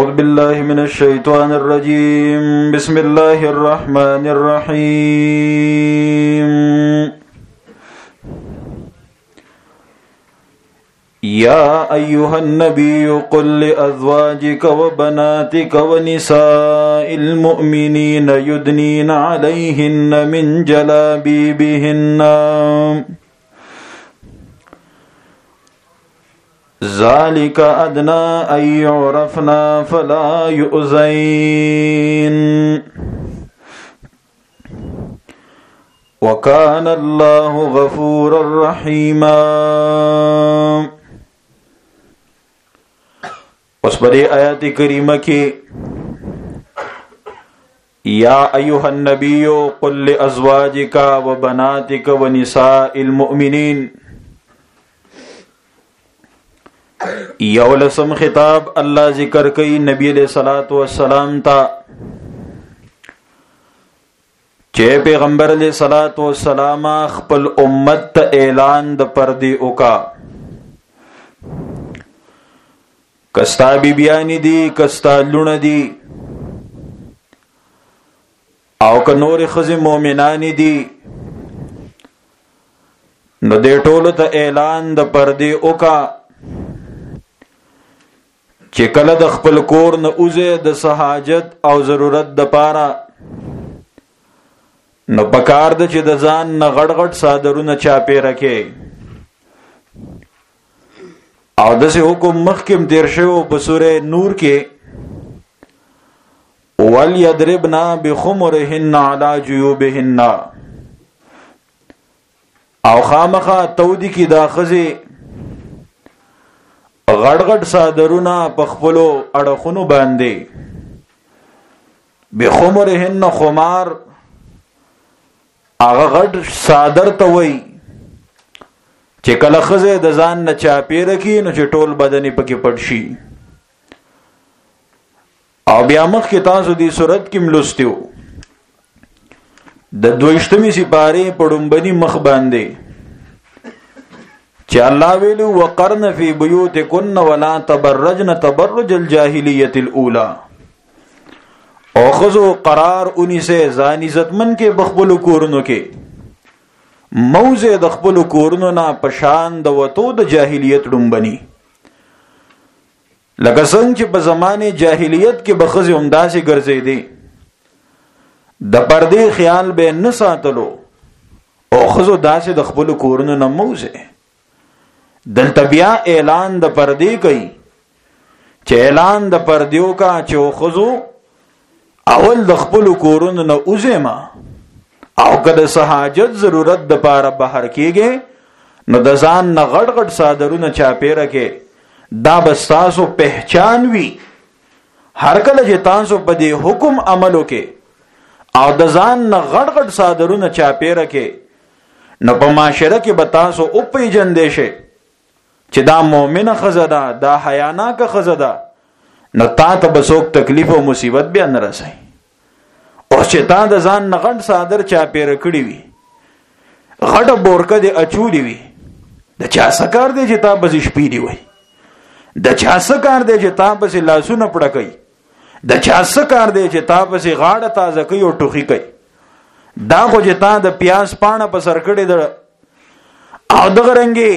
أعوذ بالله من الشيطان الرجيم بسم الله الرحمن الرحيم يا أيها النبي قل لأزواجك وبناتك ونساء المؤمنين يدنين عليهن من جلابيبهن ذلك أدنى أن يعرفن فلا يؤذين وكان الله غفورا رحيما. اس پر آیات کریمہ کی یا ایها النبی قل لأزواجک وبناتک ونساء المؤمنین، یولسم خطاب اللہ ذکر کئی نبی علیہ الصلوۃ والسلام تا چے پیغمبر علیہ الصلوۃ والسلام خپل امت ته اعلان د پردی اوکا، کستا بی بیانی دی، کستا لون دی، او که نور خزی مومنانی دی، نو دے ټولو ته اعلان د پردی اوکا چې کله د خپل کور نه اوزه د حاجت او ضرورت د پاره، نو پکار د چې د ځان نه غټ غټ صادرونه چاپې رکھے، او دسه حکم مخکم تیر شو په سوره نور کې وَلْيَضْرِبْنَا بِخُمُرِهِنَّ عَلَى جُيُوبِهِنَّ، او خامخا تودی کی دا خزی غړ غړ صادرونا په خپلو اړخونو باندې، بخمرهن خمار هغه غړ صادر ته وای چې کله خزه د ځان نه چاپی رکی نو چې ټول بدن پکې پټ شي. او بیا مخ کې تاسو دی صورت کې ملوستیو د 22 سپاره پړمبني مخ باندې چې الله ویلو وقرن فی بیوتکن ولا تبرجن تبرج الجاهلیت الاولى، او خذو قرار انہی سے ځان عزتمن کې بخبل کورونو کې موزه د خپل کورونو نه پشان د وتو د جاهلیت ډومبني، لکه څنګه چې په زمانه جاهلیت کې بخزي همداسې ګرځېدي، د پردې خیال به نه ساتلو، او خزو داسې د خپل کورونو نه موزه. دلته بیا اعلان د پردې کوي چې اعلان د پردیو کا چې خزو اول د خپل کورونو نه اوزما، او کله حاجت ضرورت د پاره بهر کېږي نو د ځان نه غټ غټ صادرونه چاپې رکھے، دا بس تاسو پہچان وی هر کله چې تاسو په دې حکم عمل وکې او د ځان نه غټ غټ صادرونه چاپې رکھے، نو په معاشره کې به تاسو او پیژندې شئ چې دا مؤمنه خزه ده، دا حیاناکه خزه ده، نو تا ته به څوک تکلیف او مصیبت بیا نه رسي. او چې تا د ځان نه غټ صادر چاپې رکړي وي، غټه بورکه دې اچولي وي، د چا څه کار دی چې تا بس شپې دی وي، د چا څه کار دی چې تا بس لاسونه پړکوي، د چا څه کار دی چې تا بس غاړه تازه کوي او ټوخي کوي، دا خو چې تا د پیاز پاڼه په سر کړې ده او دغه رنګي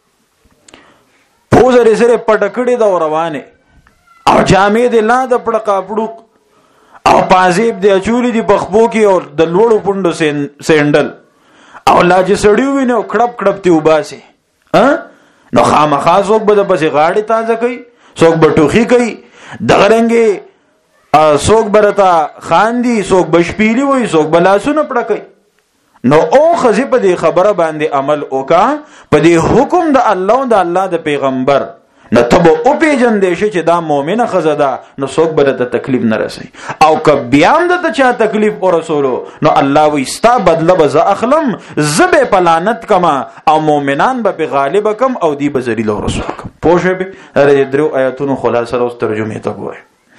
پوزه سره پټکړې ده روانه، او جامې دې لا د پړقا پړوق او پازیب دې اچولي دي بخبو کې، او د لوړو پوندو سینډل، او لا چې سړیو ویني کړپ کړپ تی وباسي، نو خامخا څوک به د پسې غاړې تازه کوي، څوک به ټوخي کوي، دغه رنګې څوک برتا خاندي، څوک بشپیلی وي، څوک بلاسونه پړکوي. نو او خزی په دې خبره باندې عمل وکا، په دې حکم د الله او د الله د پیغمبر، نو تبو او پیجن دې چې دا مؤمنه خزه ده، نو څوک به ته تکلیف نه رسي، او که بیا هم د چا تکلیف او رسولو نو الله وی ستا بدله به زه اخلم، زبه پلانت کما او مؤمنان به غالب کم او دی به ذلیل او رسول کم. پوه شئ به درو آیاتونو خلاصه اوس ترجمه ته ګورئ.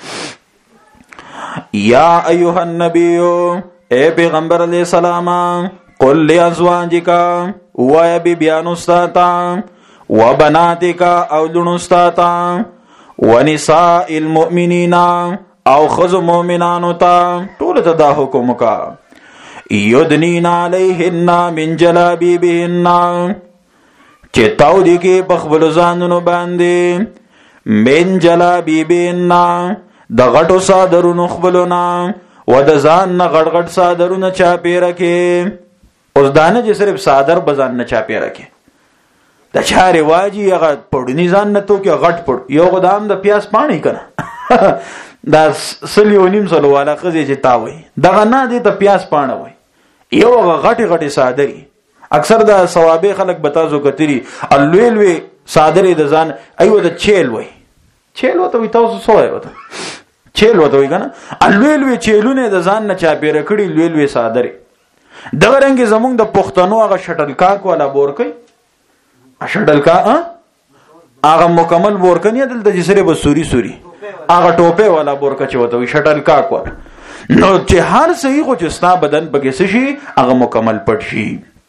یا ایها النبی، اے پیغمبر علیہ السلام، قل لازواجک و بیان استاتا و بناتک او لون استاتا ونساء المؤمنین او خذ مؤمنانو ته ټول ته دا حکم کا یدنین علیهن من جلابیبهن چې تاو دي کې په خپل ځانونو باندې من جلابیبهن د غټو صادرونو خپلونه و د ځان نه غټ غټ صادرونه چاپیره کې اوس دانه چې صرف صادر بزان نه چاپیره کې د چا رواجی هغه پړونی ځان نه تو کې غټ پړ یو غدام د پیاس پانی کنه دا سلیو نیم سلو والا خزي چې تاوي دغه نه دي ته پیاس پانه وي یو غټي غټي صادري اکثر د ثوابه خلک بتازو کتري الویلوي صادري د ځان ایو د چیل وي چیل وته وي تاسو سوې وته چیل وته وي کنه الویلوي چیلونه د ځان نه چا پیره کړي الویلوي صادري دغه رنګ زمونږ د پښتنو هغه شټل کاک والا بورکي شټل کا هغه مکمل بورکنی دلته چې سره به سوري سوري هغه ټوپه والا بورکه چې وته وي شټل کاک والا نو چې هر صحیح خو چې ستا بدن پکې شي هغه مکمل پټ شي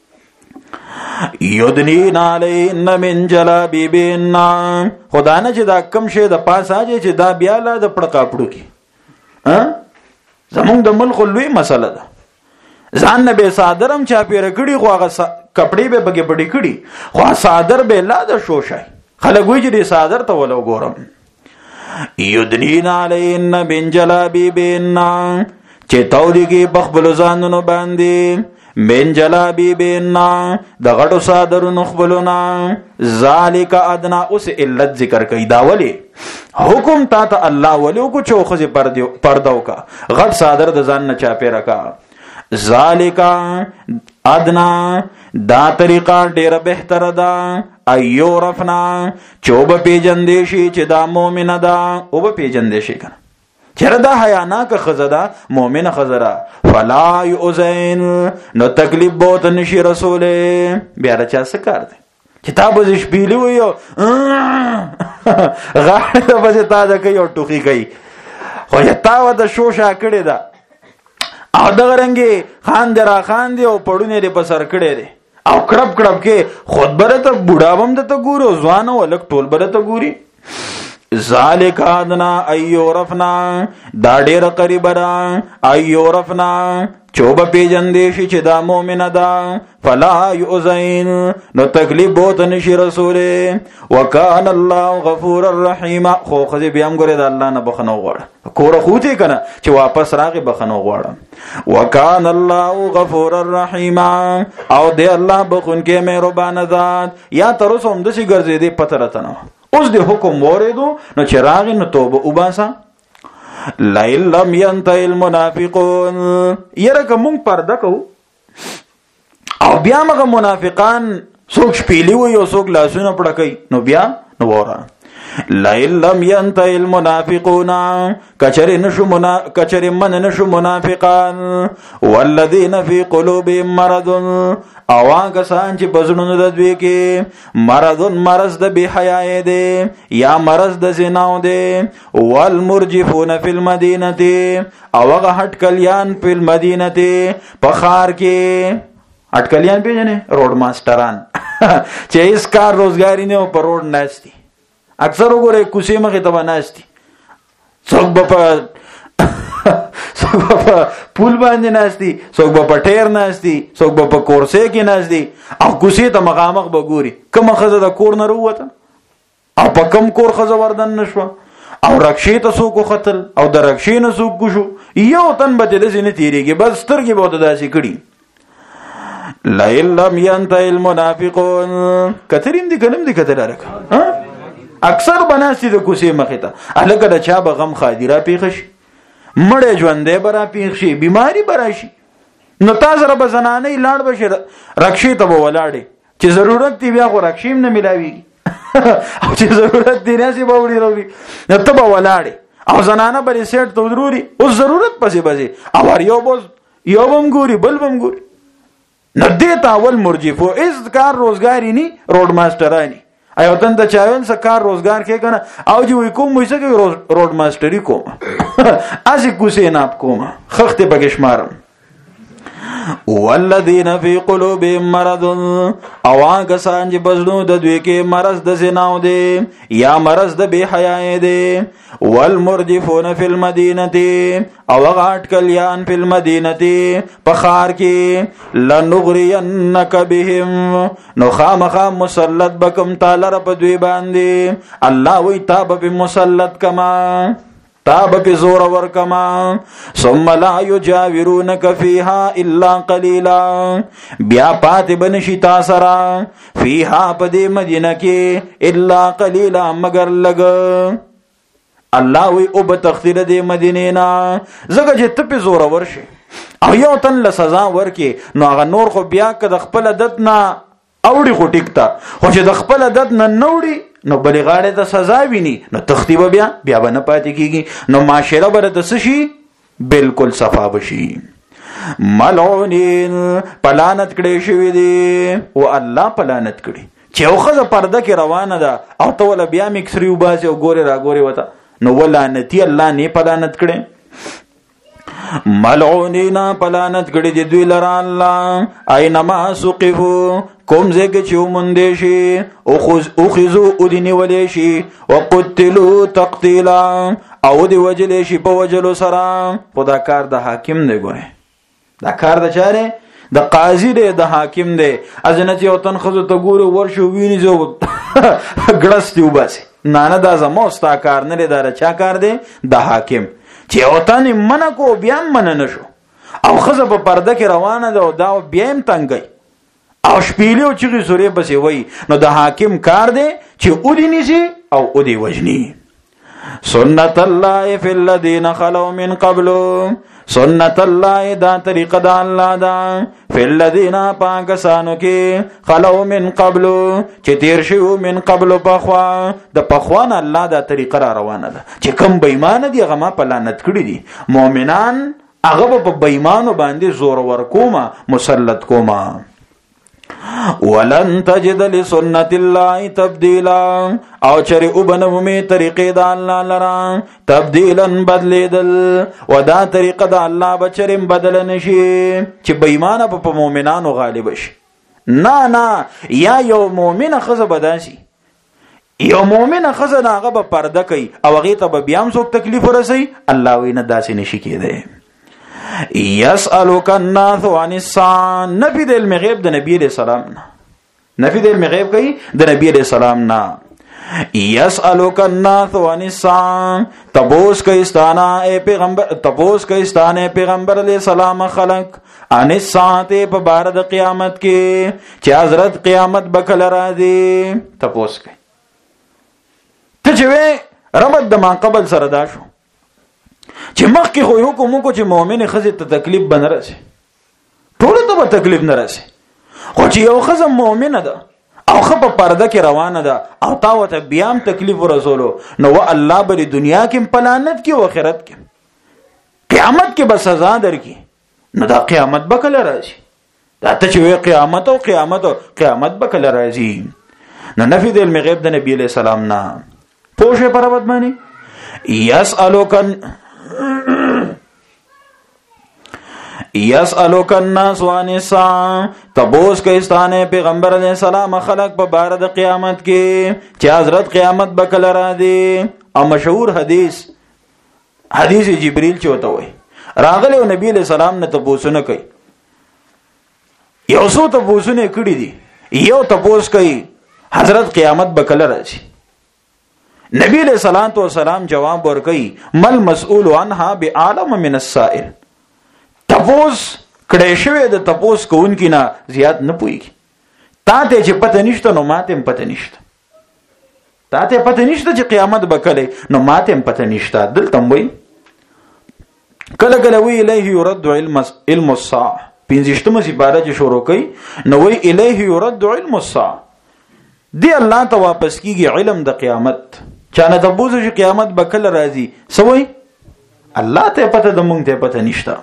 یدنین علیهن من جلابیبهن خدا نه چې دا کم شي د پاسه چې دا بیا لا د پړ کاپړو کې زمونږ د ملک لوی مسله ده ځان نه به صادرم چا پیر کړي خو هغه کپڑے به بګې بډې کړي خو صادر به لا د شوشای خلک وایي چې صادر ته ولو ګورم یدنین علیهن من جلابیبهن چې تاودي کې بخبل ځانونو باندې من جلابیبهن د غټو صادرونو خپلونه ذالک ادنا اوس علت ذکر کوي دا ولی حکم تا ته الله ولو کو چوخه پردو کا غټ صادر د ځان نه چاپی رکا ذالک ادنا دا طریقہ ډیر بهتر ده ایو رفنا چوب پیجندې شي چې دا مؤمنه ده او به پیجندې شي کنه چیرې دا حیانا که خزدا مؤمنه خزرا فلا یؤذین نو تکلیف بہت نشي رسوله بیا رچا سکار دي کتاب ز شپېلی ویو غاړه د بځه تا د کوي او ټوخي کوي خو تا و د شوشا کړي دا او دغه رنګي خان درا خان دی او پړونه لري په سر کړي دي او کړب کړب کې خود بره ته بوډا بم ته ګورو ځوان ولک ټول بره ته ګوري ذالک ادنا ایو رفنا دا ډیر قریب را ایو رفنا چوب پیجندې شي چې دا مؤمنه ده فلا یؤذین نو تکلیف بہت نشي رسوله وکان الله غفور الرحیم خو خو بیا هم ګره د الله نه بخنو غواړه کور خو ته کنه چې واپس راغی بخنو غواړه وکان الله غفور الرحیم او دی الله بخون کې مهربان ذات یا تر اوسه هم د شي ګرځې دی پته راته نه اوس د حکم وریدو نو چې راغی نو توبه وباسه لئن لم ينتهي المنافقون یره کوم پرده کو او بیا موږ منافقان څوک شپېلی وي او څوک لاسونه پړکای نو بیا نو وره لئن لم ينتهي المنافقون کچر من نشو منافقان والذین فی قلوبهم مرض او هغه سان چې بزړونو د دوی کې مرض د بی حیاي دی یا مرض د زنا دی والمرجفون فی المدینه او هغه هټکلیان په المدینه په خار کې هټکلیان پیژنې روډ ماستران چې هیڅ کار روزګاری نه په روډ نهستی اکثر وګوره کوسې مخې ته نهستی څوک په پول باندې نهستی څوک په ټیر نهستی څوک په کورسې کې نهستی او کوسې ته مخامخ به ګوري کومه ښځه د کور نه راووته او په کوم کور ښځه وردن نه شوه او رکشې ته څوک وختل او د رکشې نه څوک کوشو یو تن به داسې نه تېرېږي بس سترګې به ورته داسې کړي لئن لم ينتهي المنافقون کتریم دي کنم دي کتر الک اکثر بناسي د کوسې مخې ته الک د چا به غم خادره پیښ شي مړې ژوندې برا پیښ شي بیماری برا شي نو تاسو رب زنانې لاړ بشي رکشې ته ولاړې چې ضرورت دی بیا خو رکشیم نه ملاوي او چې ضرورت دی نه سي باوري وروړي نو ته به ولاړې او زنانه بل سیټ ته ضروري او ضرورت پسې بځي او یو بوز یو بم ګوري بل بم ګوري نه دیتا اول مرجفو از کار روزګاری نی روډ ماسترانی ایو تن ته چاوین څه کار روزګار کې کنه او جو کوم وایي چې روډ ماستری کوم اسی کوسې ناپ کوم خخته بګش مارم والذین فی قلوبهم مرض او هغه سان چې بزنو د دوی کې مرض د زناو دی یا مرض د بے حیاي دی والمرجفون فی المدینه او هغه اٹکلیان فی المدینه په ښار کې لنغرینک بهم نو خامخا مسلط بکم تعالی رب دوی باندې الله وی تاب په مسلط کما تاب پی زور ورکما ثم لا یجاورونک فیها الا قلیلا بیا پات بنشی تاسرا فیها پدی مدینہ کی الا قلیلا مگر لگ الله وی او بتخیر دی مدینینا زګه چې ته پی زور ورشي او یو تن له سزا ورکی نو هغه نور خو بیا که د خپل عادت نه اوړي خو ټیک تا خو چې د خپل عادت نه نوړي نو بلی غاړه ته سزا ویني نو تختی بیا به نه پاتې کیږي نو معاشره بر د سشي بالکل صفا بشي ملعونین پلانت کړي شوی دی او الله پلانت کړي چې اوخه پرده کې روانه ده او ته ول بیا مکسری وباسي او ګوره را ګوره وته نو ولعنتی الله نه پلانت کړي ملعونین پلانت کړي دی دوی لره الله اينما سقفو کوم زګ چې مونږ شي او خذو ودني ولې شي وقتلوا تقتيلا او دی وجلې شي په وجلو سره په دا کار د حاکم دی ګوره دا کار د چاره د قاضي دی د حاکم دی ازنه چې وطن خزو ته ګوره ورشو ویني زو ګړستي وباسي نه دا زمو ستا کار نه دی دا چا کار دی د حاکم چې وطن منه کو بیا منه نشو او خزه په پرده کې روانه ده او دا بیا هم تنګي او شپېلې او چغې سورې بسې وای نو د حاکم کار دی چې اودي نیسي او اودي وجني سنت الله فی الذین خلو من قبل سنت الله دا طریقه د الله دا فی الذین پاکستانو کې خلو من قبل چې تیر شو من قبل پخوا د پخوان الله دا طریقه را روانه ده چې کم بېمانه دي هغه ما پلانت کړی دي مؤمنان هغه په بېمانو باندې زور ورکوما مسلط کوما ولن تجد لسنت الله تبديلا او چری وبنمه طریقې د الله لرا تبديلا بدلیدل ودا طریقه د الله بچرم بدل نشي چې بېمانه په مؤمنانو غالب شي نه یا یو مؤمن خزه بداسي یو مؤمن خزه هغه په پرده کوي او هغه ته بیا هم څوک تکلیف ورسي الله وینه داسې نشي کېده یسألک الناس عن الساعه نفی د علم غیب د نبی علیہ السلام نه نفی د علم غیب کوي د نبی علیہ السلام نه یسألک الناس عن الساعه تبوس کایستانا اے پیغمبر تبوس کایستانه پیغمبر علیہ السلام خلق عن الساعه په بار د قیامت کې چې حضرت قیامت بکل راځي تبوس کوي ته چې رمض د ما قبل سره دا شو چې مخکې خو حکم کو چې مؤمن خزه ته تکلیف بنرسي ټول ته به تکلیف نه راسي خو چې یو خزه مؤمنه ده او خو په پرده کې روانه ده او تا وته بیا هم تکلیف ورسولو نو الله به دنیا کې پلانت کې او آخرت کې قیامت کې به سزا درکې نو دا قیامت به کله راشي دا ته چې قیامت او قیامت به کله راځي نو نفی د علم غیب د نبی علیہ السلام نه پوښه پربد باندې یسألوک الناس عن الساعه تبوس کایستانه پیغمبر علیہ السلام خلق په بار د قیامت کې چې حضرت قیامت بکل را دي او مشهور حدیث جبرئیل چوته وي راغله نبی علیہ السلام نه تبوسونه کوي یو څو تبوسونه کړی دي یو تبوس کوي حضرت قیامت بکل راځي نبی علیہ الصلوۃ والسلام جواب ورکړي مل مسئول عنها بعالم من السائل تپوس کړه شوی د تپوس کوونکی نه زیات نه پويږي تا ته چې پته نشته نو ماته هم پته نشته تا ته پته نشته چې قیامت بکله نو ماته هم پته نشته دلته وای کله کله وی الیه يرد علم الساعه پنځشتمه سپاره چې شروع کړي نو وی الیه يرد علم الساعه دی الله ته واپس کیږي علم د قیامت چانه تبوس چې قیامت بکله راځي سوي الله ته پته د مونږ ته پته نشته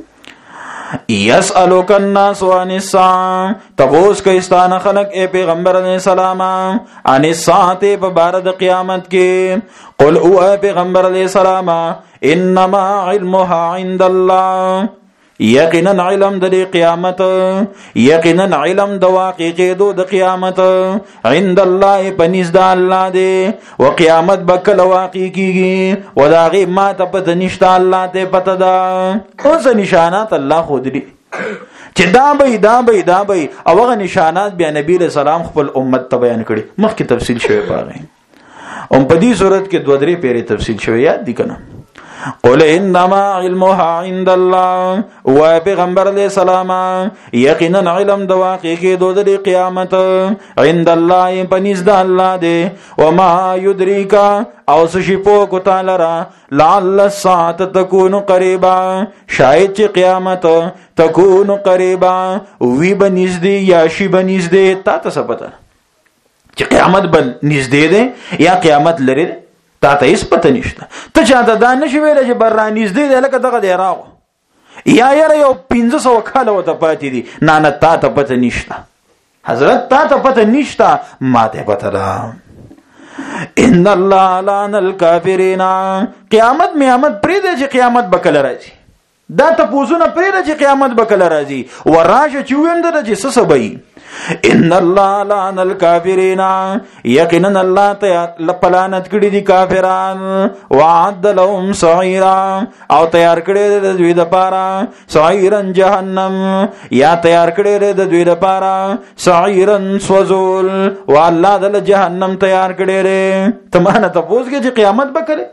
یسألوک الناس عن الساعه تبوس کایستان خلق اے پیغمبر علیہ السلام عن الساعه په بار د قیامت کې قل او پیغمبر علیہ السلام انما علمها عند الله یقینا علم د قیامت، یقینا علم د واقع کېدو د قیامت عند الله پنځ د الله دی، او قیامت به کله واقع کیږي و دا غي ما ته پته نشته، الله ته پته ده. اوس نشانات الله خو دي چې دا به او هغه نشانات بیا نبی رسول سلام خپل امت ته بیان کړي. مخکې تفصیل شوی پاره په دې صورت کې 2-3 پیری تفصیل شوی، یاد دي کنه. قل انما علمها عند الله، و پیغمبر علیہ السلام یقینا علم د واقع کېدو د قیامت عند الله پنځ د الله دی، وما يدريك او سشي پوکو تعالی را لعل الساعه تكون قريبا، شاید چې قیامت تكون قريبا وی بنزدې یا شی بنزدې. تا ته څه پته چې قیامت بن نږدې ده یا قیامت لري؟ تا ته هیڅ پته نشته. ته چاته دا نشي ویلی چې بر را نږدې دی لکه دغه دی راغو یا یاره یو 500 کاله ورته پاتې دي. نه تا ته پته نشته حضرت، تا ته پته نشته، ما ته پته ده. ان الله لعن الکافرین، قیامت میامت پرېږده چې قیامت به کله راځي، دا تپوسونه پرېږده چې قیامت به کله راځي، وراشه چې ویم ده چې څه به وي. ان الله لعن الکافرین، یقینا الله ته لعنت کړي دي کافران، وعد لهم سعیرا او تیار کړي د دوی لپاره سعیرن جهنم، یا تیار کړي د دوی لپاره سعیرن سوزول، والله د جهنم تیار کړي لري. تمانه تاسو کې چې قیامت به کړي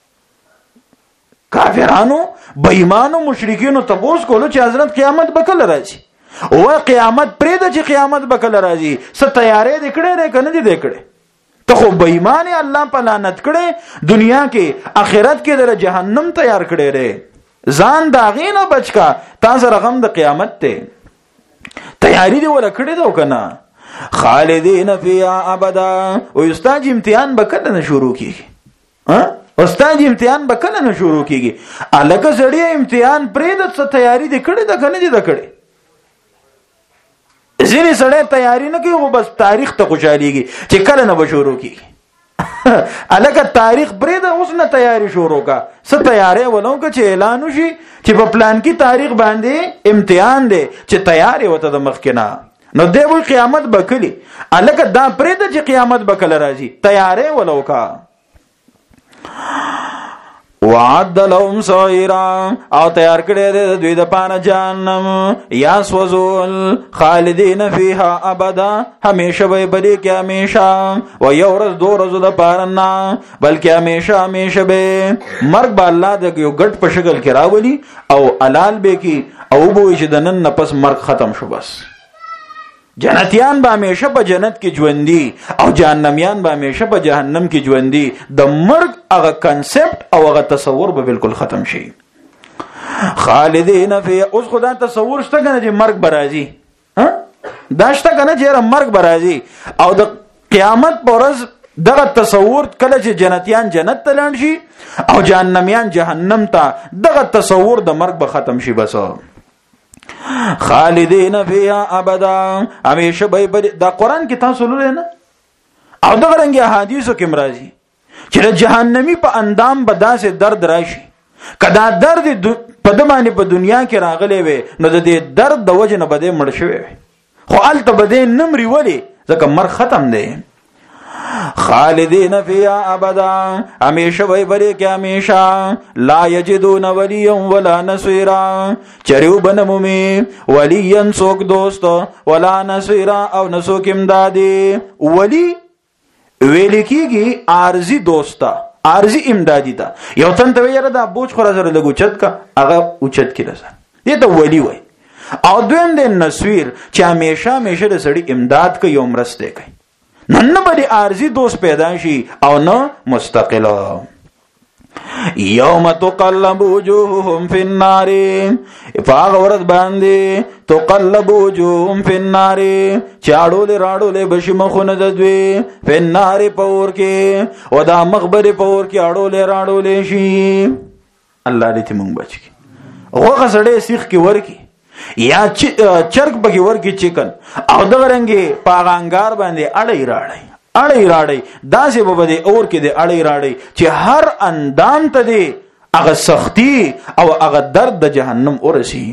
کافرانو بېمانو مشرکینو تاسو کولو چې حضرت قیامت به کله راځي، او قیامت پرې د چې قیامت به کله راځي څه تیارې د کړې نه کنه دي کړې. ته خو بېمان الله په لعنت کړې، دنیا کې آخرت کې در جهنم تیار کړې ره. ځان دا غینه بچکا تاسو رقم د قیامت ته تیاری دی ولا کړې دو کنه. خالدین فیها ابدا، او استاد امتحان به کله نه شروع کیږي، استاد امتحان به کله نه شروع کیږي. الګ سړی امتحان پرې د څه تیاری دی کړې د کنه دي د کړې. ځینې سړی تیاری نه کوي، خو بس تاریخ ته خوشحالېږي چې کله نه به شروع کېږي. هلکه تاریخ پرېږده، اوس نه تیاری شروع کا. څه تیاری ولو که چې اعلان وشي چې په پلان کې تاریخ باندې امتحان دی چې تیار یې ورته د مخکې نه، نو دی وایي قیامت به کلي. هلکه دا پرېږده چې قیامت به کله راځي، تیاری ولو کا. وعد لهم سعیرا او تیار کړی دی دوی د پاره جهنم، یا سوزول خالدین فیها ابدا، همیشه به بلی کې همیشه، و یو ورځ دو ورځو د پاره نه بلکې همیشه همیشه به. مرګ به الله د یو ګډ په شکل کې راولي او حلال به کی او به چې د نن نه پس مرګ ختم شو. بس جنتیان به همیشه په جنت کې ژوندي او جهنميان به همیشه په جهنم کې ژوندي. د مرګ هغه کنسپټ او هغه تصور به بالکل ختم شي. خالدین فی، اوس خدا تصور شته کنه چې مرګ برازي، دا شته کنه چې مرګ برازي، او د قیامت پر ورځ دغه تصور کله چې جنتیان جنت ته لاړ شي او جهنميان جهنم ته، دغه تصور د مرګ به ختم شي. بس خالدین فیها ابدا، همیشه به. دا قران کې تاسو لولئ نه، او دغه رنګ احادیثو کې مرাজি چې جهنمی په اندام به داسې درد راشي، کدا درد په دمانه په دنیا کې راغلی وي نو د دې درد د وجه نه بده مړ شوی، خو الته بده نمرې ولی ځکه مر ختم دی. خالدین فیها ابدا، همیشه وی بری کې همیشه. لا یجدون ولیا ولا نصيرا، چریو بنمومی ولیا سوک دوست ولا نصيرا او نسوک امدادی. ولی ویل کیږي عارضی دوستا، عارضی امدادی تا. یو تن ته یره دا بوج خور سره لګو چت کا هغه اوچت کړه دې ته ولی وای. او دویم د نصير چې همیشه د سړی امداد کوي او مرسته کوي، نن به عارضی دوست پیدا شي او نه مستقله. یوم تقلب وجوههم فی النار، فاغورت باندې تقلب وجوههم فی النار، چاړول راړول بشي مخونه د دوی فی النار پور کې، او دا مخبر پور کې اړول راړول شي. الله دې موږ بچ کی. هغه سړی سیخ کې ورکی یا چرګ بګي ورکی چکن او دغه رنګي پاغانګار باندې اړای راړی داسې به دې اور کې دې اړای راړی چې هر اندام ته دې هغه سختی او هغه درد د جهنم ورسی.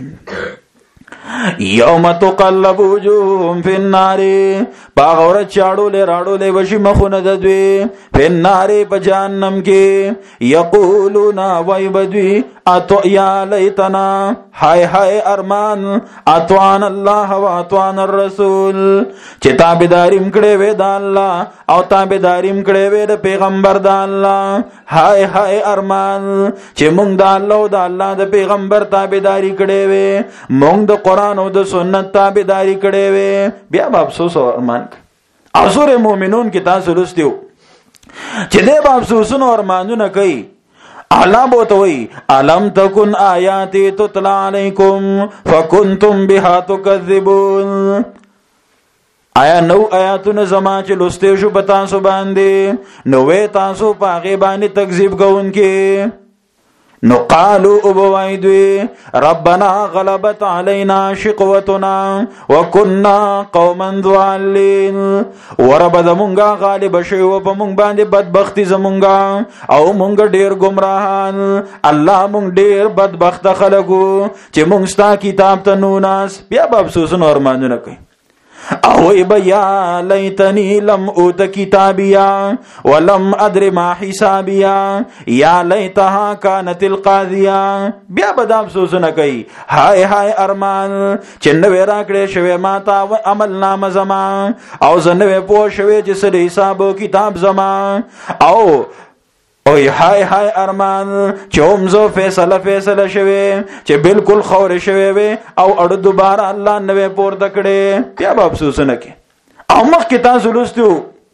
یوم تقلب وجوههم فی النار، باغور چاړو له راړو له وشي مخونه د دوی فی النار په جهنم کې. یقولون وای بدوی اتو یا لیتنا، هاي هاي ارمان اطعن الله و اطعن الرسول، چې تابعداریم کړې وې د الله او تابعداریم کړې وې د پیغمبر د الله. هاي هاي ارمان چې مونږ د الله او د الله د پیغمبر تابعداري کړې وې، مونږ د قران او د سنت تابعداري کړې وې. بیا به افسوس او ارمان. او سورې مومنون کې تاسو لوستیو چې دې به افسوسونه او ارمانونه کوي. الله بوتوي الم تکن آیاتی تتلا علیکم فکنتم بها تکذبون، آیا نو آیاتونه زما چې لسته شو په تاسو باندې نو تاسو په هغه باندې تکذیب کوونکې. نو قالو ابوایدوی ربنا غلبت علینا شقوتنا وکنا قوما ضالین، ورب زمونږه غالب شوی په مونږ باندې بدبختی زمونږه او مونږ ډیر گمراهان. الله مونږ ډیر بدبخت خلکو چې مونږ ستا کتاب ته نو ناس. بیا به افسوسونه ارمانونه کوي. او بیا لیتنی لم اوت کتابیا ولم ادر ما حسابیا یا لیتها کانت القاضیا. بیا به افسوسونه کوي. هاي هاي ارمان چې نو راکړې شوی ما تا عمل نامه زما او زنه پوه شوی چې سره حساب کتاب زما. او اوی هاي هاي ارمان چې همزو فیصله شوی چې بالکل خور شوی وي او اړه دوباره الله نوې پورته کړي. بیا به افسوسونه کوي. او مخکې تاسو لوستو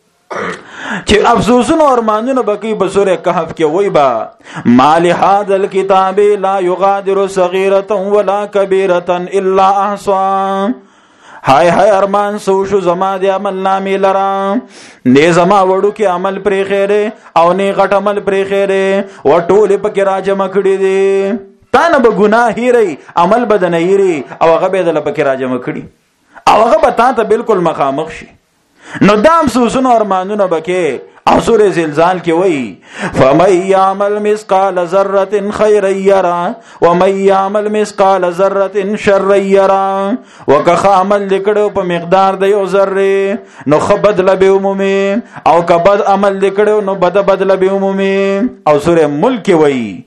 چې افسوسونه او ارمانونه بکی په سورې کهف کې وای با مال هذا الكتاب لا يغادر صغيرة ولا كبيرة الا احصاها. هاي هاي ارمان سو شو زما دی عمل نامې لرا، نه زما وړو کې عمل پرې خیره او نه غټ عمل پرې خیره و ټول پکې راجمع کړي دي. تا نه به ګناه هېري عمل بدن هېري او هغه به دل پکې راجمع کړي او هغه به تا ته بالکل مخامخ شي. نو دام سوسونه ارمانونه بکې. او سورې زلزال کې وایي فمن يعمل مثقال ذره خيرا يرى ومن يعمل مثقال ذره شرا يرى. وکه عمل لیکړو په مقدار د یو ذره نو خ بدله به عمومي او که بد عمل لیکړو نو بد بدله به عمومي. او سورې ملک کې وایي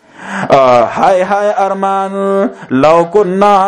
هاي هاي ارمان لو كنا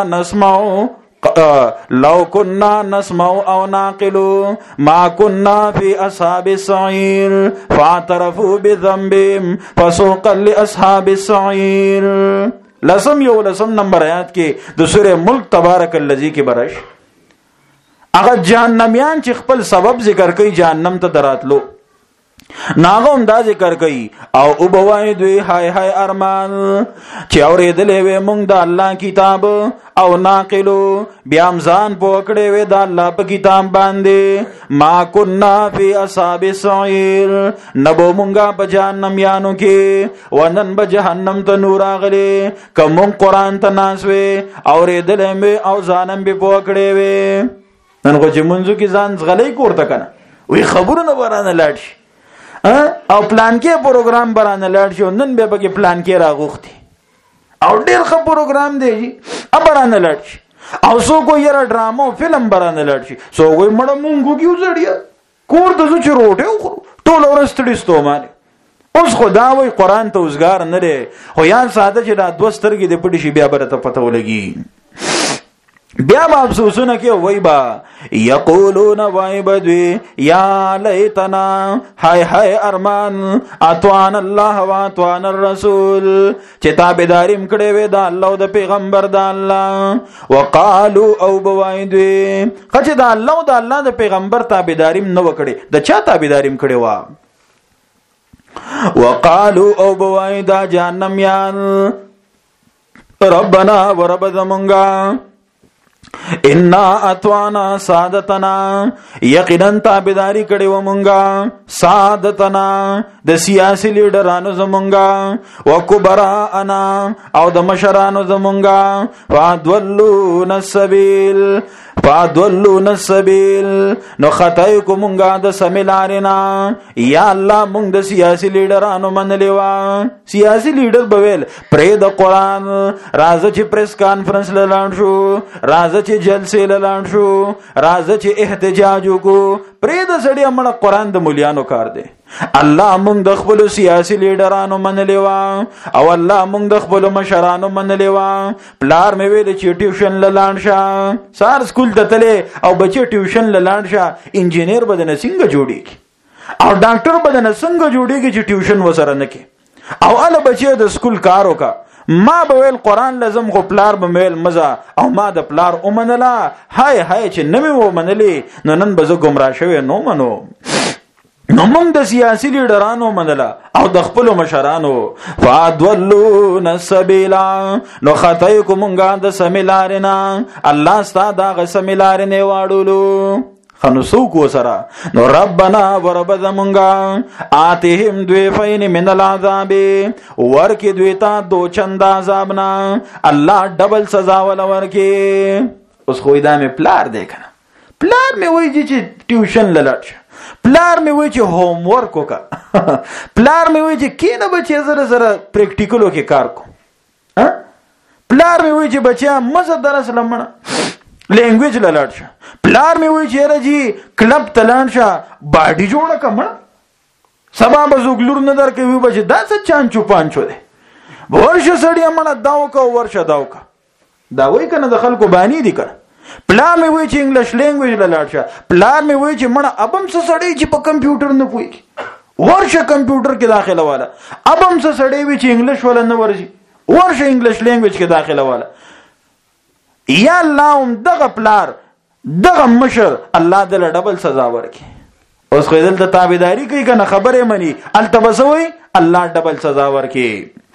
نسمع او ناقل ما كنا في اصحاب السعير فاعترفوا بذنبهم فسوقا لاصحاب السعير. لسم نمبر آیات کې د سورې ملک تبارک الذی کې برش هغه جهنميان چې خپل سبب ذکر کوي جهنم ته دراتلو ناغم دا ذکر کوي. او وبوای دوی هاي هاي ارمان چې اورېدلې وې مونږ د الله کتاب او ناقلو بیا ځان پوکړې وې د الله په کتاب باندې ما كنا في اصحاب السعير نبو مونږه په جهنم یانو کې ونن به جهنم ته نور اغلي کوم قرآن ته ناسوي اورېدلې مې او ځانم به پوکړې وې. نن کو چې منځو کې ځان غلې کوړه کنه وی خبرونه ورانه لاړ شي او پلان کې پروګرام برانه لاړ شو. نن به پکې پلان کې راغوختي او ډېر ښه پروګرام دی برانه لاړ شي. او سو کو یره ډرامو فلم برانه لاړ شي. سو وای مړه مونږ کیو زړیا کور د زو چې روټه وخورو ټول ورستړي ستومانه. اوس خدا وای قران ته وزګار نه لري خو یا ساده چې دا دوسترګي د پټي شي بیا برته پته ولګي. بیا با افسوسونه کې وای با یقولون وای بدوی یا لیتنا هاي هاي ارمان اطعن الله واطعن الرسول چې تابعداریم کړي وې د الله او د پیغمبر د الله. وقالو او بوای دوی خچ د الله او د الله د پیغمبر تابعداریم نه وکړي د چا تابعداریم کړي وا. وقالو او بوای دا جهنميان ربنا ورب زمونږه انا اتوانا سادتنا یقینا تابعداری کړي و مونږه سادتنا د سیاسي لیډرانو زمونږه وکبراءنا او د مشرانو زمونږه فادولون السبیل نو خطای کو مونږه د سمیلارینا یا الله مونږ د سیاسي لیډرانو منلی وا سیاسي لیډر بویل پرې د قران راځه چې پریس کانفرنس لاله شو راځه چې جلسې لاله شو راځه چې احتجاج وکړو پرې د سړی امړه قران د مليانو کار دی الله مونږ د خپل سیاسي لیډرانو منلی وا او الله مونږ د خپل مشرانو منلی وا پلار مې ویل چې ټیوشن لاله شه سار سکول ته تله او بچي ټیوشن لاله شه انجینیر بدنه څنګه جوړیږي او ډاکټر بدنه څنګه جوړیږي چې ټیوشن وسره نه کی او ال بچي د سکول کار وکا ما به ویل قران لازم خو پلار به ویل مزه او ما د پلار اومنلا هاي چې نمې و منلی نن به زه گمراه شوی نو منو نو موږ د سیاسي لیډرانو منله او د خپل مشرانو فادولون السبیلا نو خطای کو مونږه د سمیلارینا الله ستاسو د سمیلارینه واړولو خنسو کو سره نو ربنا ورب زمونږه آتهم دویفین من العذاب ورکی دویتا دو چند عذابنا الله ډبل سزا ول ورکی اوس خو دا مې پلار دی کنه پلار مې وایي چې ټیوشن لاله پلار مې وایي چې هوم ورک وکا پلار مې وایي چې کینه بچي زره پریکټیکلو کې کار کو پلار مې وایي چې بچیا مزه درس لمنه لینګویج لاله شه پلار مې وایي چې راځي کلب تلان شه باډي جوړه کمه سبا بزوګلور نه در کوي بچي دا څه چانچو پانچو دی ورشه سړی امنه داو کا ورشه داو کا دا وای کنه د خلکو بانی دي کنه پلار مې وایي چې انګلیش لینګویج لاله شه پلار مې وایي چې مړه ابم څه سړی چې په کمپیوټر نه پوي ورشه کمپیوټر کې داخله والا ابم څه سړی وي چې انګلیش ولا نه ورشي ورشه انګلیش لینګویج کې داخله والا یا الله دغه پلار دغه مشر الله دل ډبل سزا ورکي اوس خو دلته تابعداري کوي کنه خبره مني التبسوي الله ډبل سزا ورکي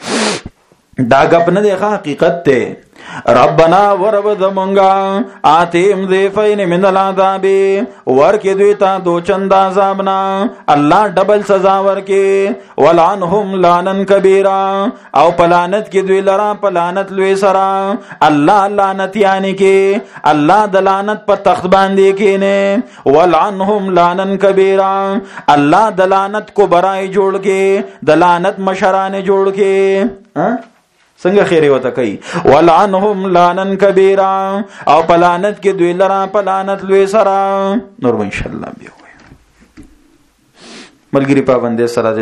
دا غپ نه دی حقیقت ته ربنا ورب زمونږه آتیم ذیفین من العذاب ورکی دویتا دو چند عذابنا الله ډبل سزا ورکی ولعنهم لعنن کبیرا او پلانت کی دوی لرا پلانت لوی سرا الله لعنت یعنی کی الله د لعنت په تخت باندې کینه ولعنهم لعنن کبیرا الله د لعنت کو برای جوړ کی د لعنت مشرانه جوړ کی څنګه خیره وته کوي ولعنهم لعنن کبیرا او پلانت کې دوی لرا پلانت لوی سرا نور ان شاء الله به وي ملګری پابندې سره